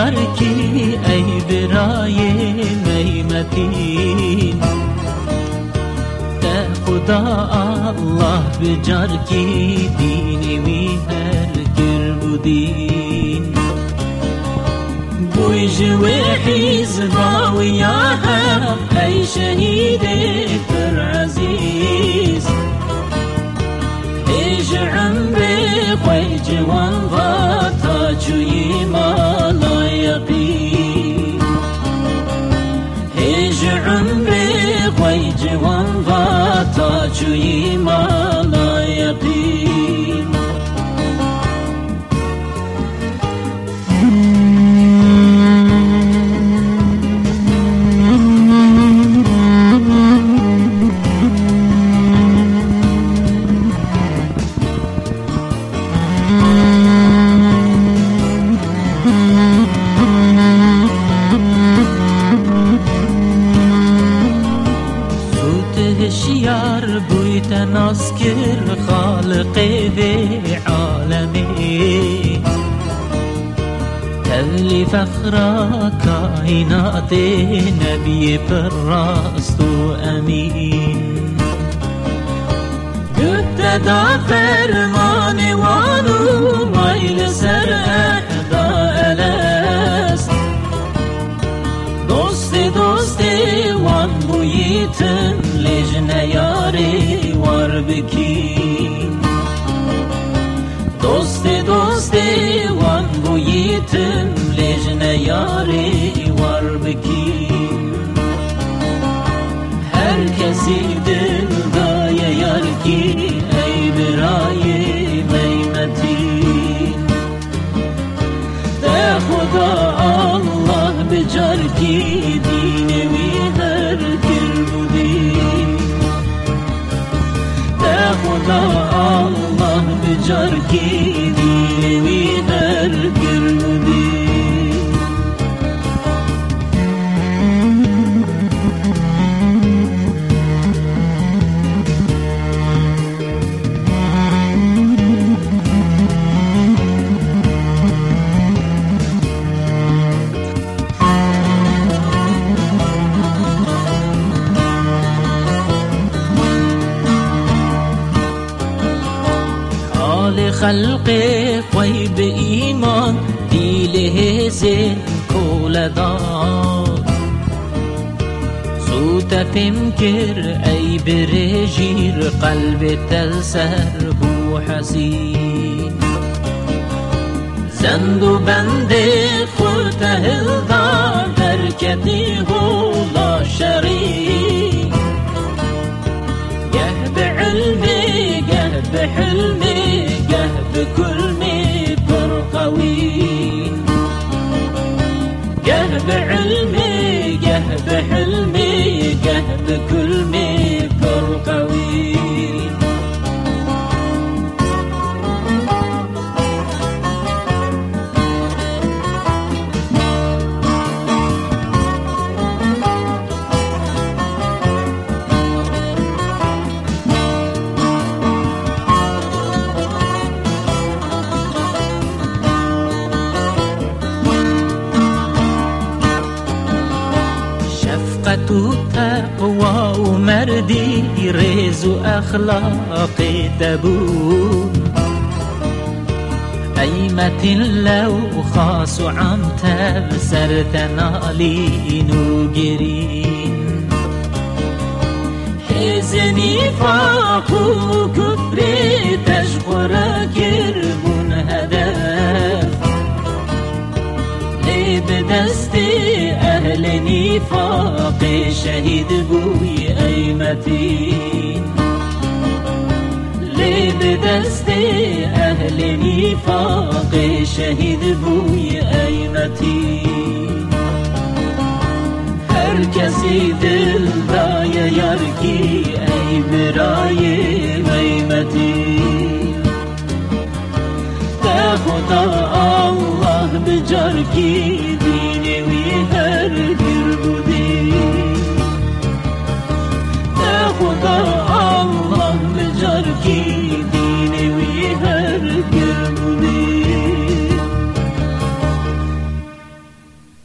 یار کی ای برای میمتین خدا الله بجار کی دینی وی هر گر بودین بوی جوی حزبا و یا حق ای شهید پر عزیز ایج عمر خوی جوان و تا چوی مالا یقین ایج عمر خوی جوان و تا چوی مالا یقین هشیار بویت ناسکر خالق ذی عالمی تذلی فخرا کائنات نبی پر راست و امین گفت دا فرمان وانو مایل سر احدا الست دوست وان بویتن لجنه یاری وار بکین دوست وان بویتن لجنه یاری وار بکین هر کسی دل دای یار کی ای برای میمتین ده خدا الله بجار کی دین وی هر گر بودین ده خدا الله بجار کی دین وی هر گر بودین خلق خوی به ایمان دیله زن کولدان سوت فمکر ای برجیر قلب تل سر بو حسین زند و بند خود هلدان برکتی غولا شریک گه به علمی گه به حلمی گه بكل مي برقوين گه بعلمي گه بحلمي گه بكل مي برقوين تقوى ومردي ريز أخلاق تبون أيمة لو خاص عم تبسر تنالين وقرين حزني فاق وكفري تشغر كربون هدف لي بدستي أهل نفاق شهيد بوي أيمتين لي بدستي أهل نفاق شهيد بوي أيمتين هر کسی دل دای یار کی ای برای میمتین ده خدا الله بجار کی دین